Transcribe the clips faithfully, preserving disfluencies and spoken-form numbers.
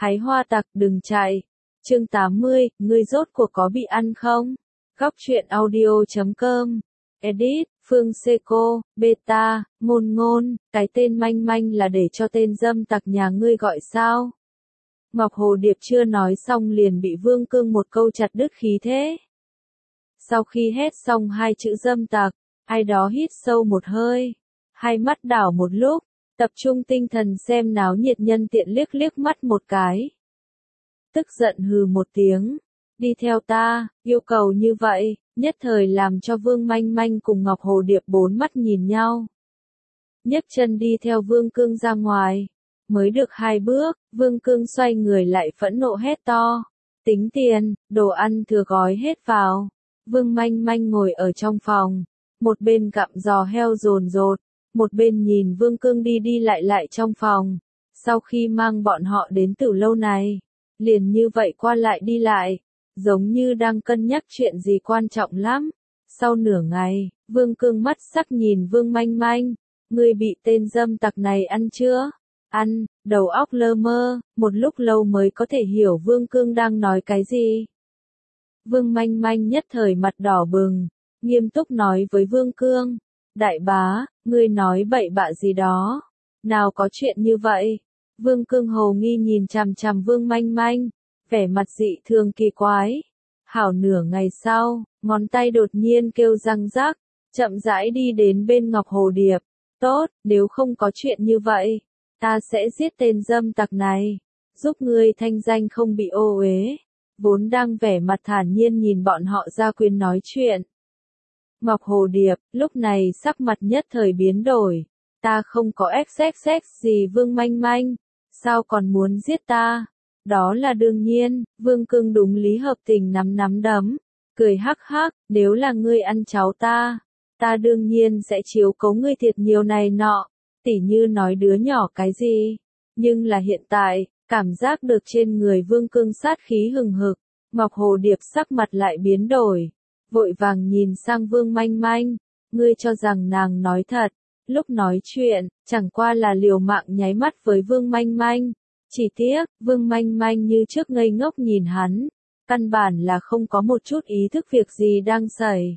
Hái hoa tặc đừng chạy. Chương tám mươi, ngươi rốt cuộc có bị ăn không? Góc truyện audio chấm com. Edit, Phương Seco, Beta, ngôn ngôn, cái tên manh manh là để cho tên dâm tặc nhà ngươi gọi sao? Ngọc Hồ Điệp chưa nói xong liền bị Vương Cương một câu chặt đứt khí thế. Sau khi hét xong hai chữ dâm tặc, ai đó hít sâu một hơi, hai mắt đảo một lúc, tập trung tinh thần xem náo nhiệt nhân tiện liếc liếc mắt một cái. Tức giận hừ một tiếng, đi theo ta, yêu cầu như vậy, nhất thời làm cho Vương Manh Manh cùng Ngọc Hồ Điệp bốn mắt nhìn nhau. Nhấc chân đi theo Vương Cương ra ngoài, mới được hai bước, Vương Cương xoay người lại phẫn nộ hét to, tính tiền, đồ ăn thừa gói hết vào. Vương Manh Manh ngồi ở trong phòng, một bên gặm giò heo dồn dột, một bên nhìn Vương Cương đi đi lại lại trong phòng. Sau khi mang bọn họ đến Tử Lâu này, liền như vậy qua lại đi lại, giống như đang cân nhắc chuyện gì quan trọng lắm. Sau nửa ngày, Vương Cương mắt sắc nhìn Vương Manh Manh, ngươi bị tên dâm tặc này ăn chưa? Ăn, đầu óc lơ mơ, một lúc lâu mới có thể hiểu Vương Cương đang nói cái gì. Vương Manh Manh nhất thời mặt đỏ bừng, nghiêm túc nói với Vương Cương, đại bá, ngươi nói bậy bạ gì đó, nào có chuyện như vậy. Vương Cương hồ nghi nhìn chằm chằm Vương Manh Manh, vẻ mặt dị thường kỳ quái. Hảo nửa ngày sau, ngón tay đột nhiên kêu răng rắc, chậm rãi đi đến bên Ngọc Hồ Điệp. Tốt, nếu không có chuyện như vậy, ta sẽ giết tên dâm tặc này, giúp ngươi thanh danh không bị ô uế. Vốn đang vẻ mặt thản nhiên nhìn bọn họ ra quyền nói chuyện. Ngọc Hồ Điệp, lúc này sắc mặt nhất thời biến đổi. Ta không có xx gì Vương Manh Manh, sao còn muốn giết ta? Đó là đương nhiên, Vương Cương đúng lý hợp tình nắm nắm đấm, cười hắc hắc, nếu là ngươi ăn cháu ta, ta đương nhiên sẽ chiếu cố ngươi thiệt nhiều này nọ, tỉ như nói đứa nhỏ cái gì. Nhưng là hiện tại, cảm giác được trên người Vương Cương sát khí hừng hực, Ngọc Hồ Điệp sắc mặt lại biến đổi, vội vàng nhìn sang Vương Manh Manh, ngươi cho rằng nàng nói thật, lúc nói chuyện, chẳng qua là liều mạng nháy mắt với Vương Manh Manh, chỉ tiếc, Vương Manh Manh như trước ngây ngốc nhìn hắn, căn bản là không có một chút ý thức việc gì đang xảy.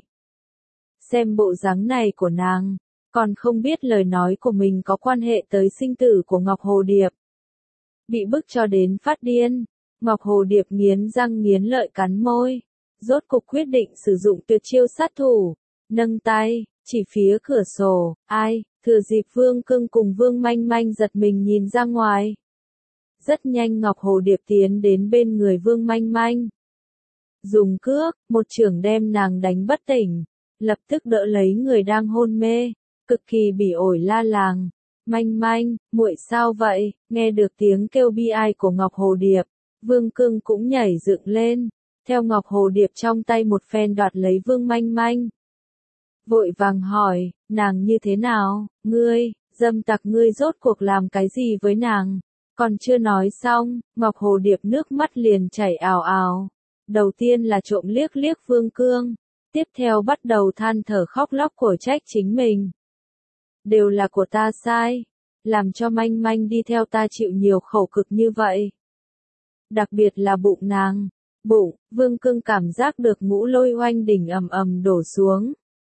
Xem bộ dáng này của nàng, còn không biết lời nói của mình có quan hệ tới sinh tử của Ngọc Hồ Điệp. Bị bức cho đến phát điên, Ngọc Hồ Điệp nghiến răng nghiến lợi cắn môi, rốt cục quyết định sử dụng tuyệt chiêu sát thủ, nâng tay, chỉ phía cửa sổ, ai, thừa dịp Vương Cương cùng Vương Manh Manh giật mình nhìn ra ngoài. Rất nhanh Ngọc Hồ Điệp tiến đến bên người Vương Manh Manh. Dùng cước, một chưởng đem nàng đánh bất tỉnh, lập tức đỡ lấy người đang hôn mê, cực kỳ bỉ ổi la làng. Manh Manh, muội sao vậy? Nghe được tiếng kêu bi ai của Ngọc Hồ Điệp, Vương Cương cũng nhảy dựng lên, theo Ngọc Hồ Điệp trong tay một phen đoạt lấy Vương Manh Manh. Vội vàng hỏi, nàng như thế nào? Ngươi, dâm tặc ngươi rốt cuộc làm cái gì với nàng? Còn chưa nói xong, Ngọc Hồ Điệp nước mắt liền chảy ào ào. Đầu tiên là trộm liếc liếc Vương Cương, tiếp theo bắt đầu than thở khóc lóc cổ trách chính mình. Đều là của ta sai, làm cho Manh Manh đi theo ta chịu nhiều khổ cực như vậy. Đặc biệt là bụng nàng, bụng, Vương Cương cảm giác được ngũ lôi oanh đỉnh ầm ầm đổ xuống.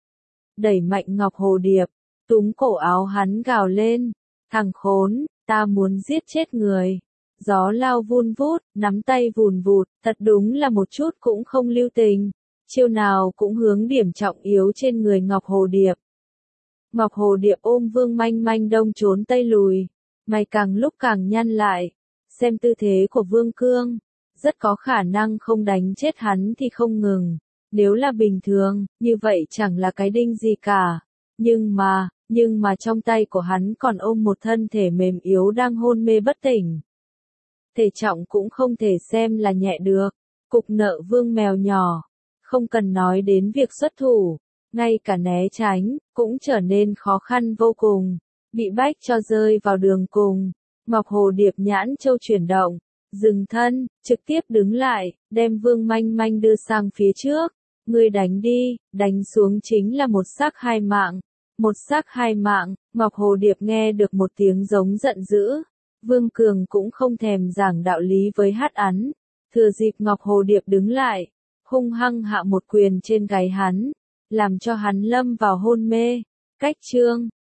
Đẩy mạnh Ngọc Hồ Điệp, túm cổ áo hắn gào lên, thằng khốn, ta muốn giết chết người. Gió lao vun vút, nắm tay vùn vụt, thật đúng là một chút cũng không lưu tình, chiêu nào cũng hướng điểm trọng yếu trên người Ngọc Hồ Điệp. Ngọc Hồ Điệp ôm Vương Manh Manh đông trốn tây lùi, mày càng lúc càng nhăn lại, xem tư thế của Vương Cương, rất có khả năng không đánh chết hắn thì không ngừng, nếu là bình thường, như vậy chẳng là cái đinh gì cả, nhưng mà, nhưng mà trong tay của hắn còn ôm một thân thể mềm yếu đang hôn mê bất tỉnh. Thể trọng cũng không thể xem là nhẹ được, cục nợ Vương mèo nhỏ, không cần nói đến việc xuất thủ. Ngay cả né tránh, cũng trở nên khó khăn vô cùng, bị bách cho rơi vào đường cùng. Ngọc Hồ Điệp nhãn châu chuyển động, dừng thân, trực tiếp đứng lại, đem Vương Manh Manh đưa sang phía trước. Ngươi đánh đi, đánh xuống chính là một xác hai mạng. Một xác hai mạng, Ngọc Hồ Điệp nghe được một tiếng giống giận dữ. Vương Cường cũng không thèm giảng đạo lý với Hát Ắn, thừa dịp Ngọc Hồ Điệp đứng lại, hung hăng hạ một quyền trên gáy hắn, làm cho hắn lâm vào hôn mê. Cách chương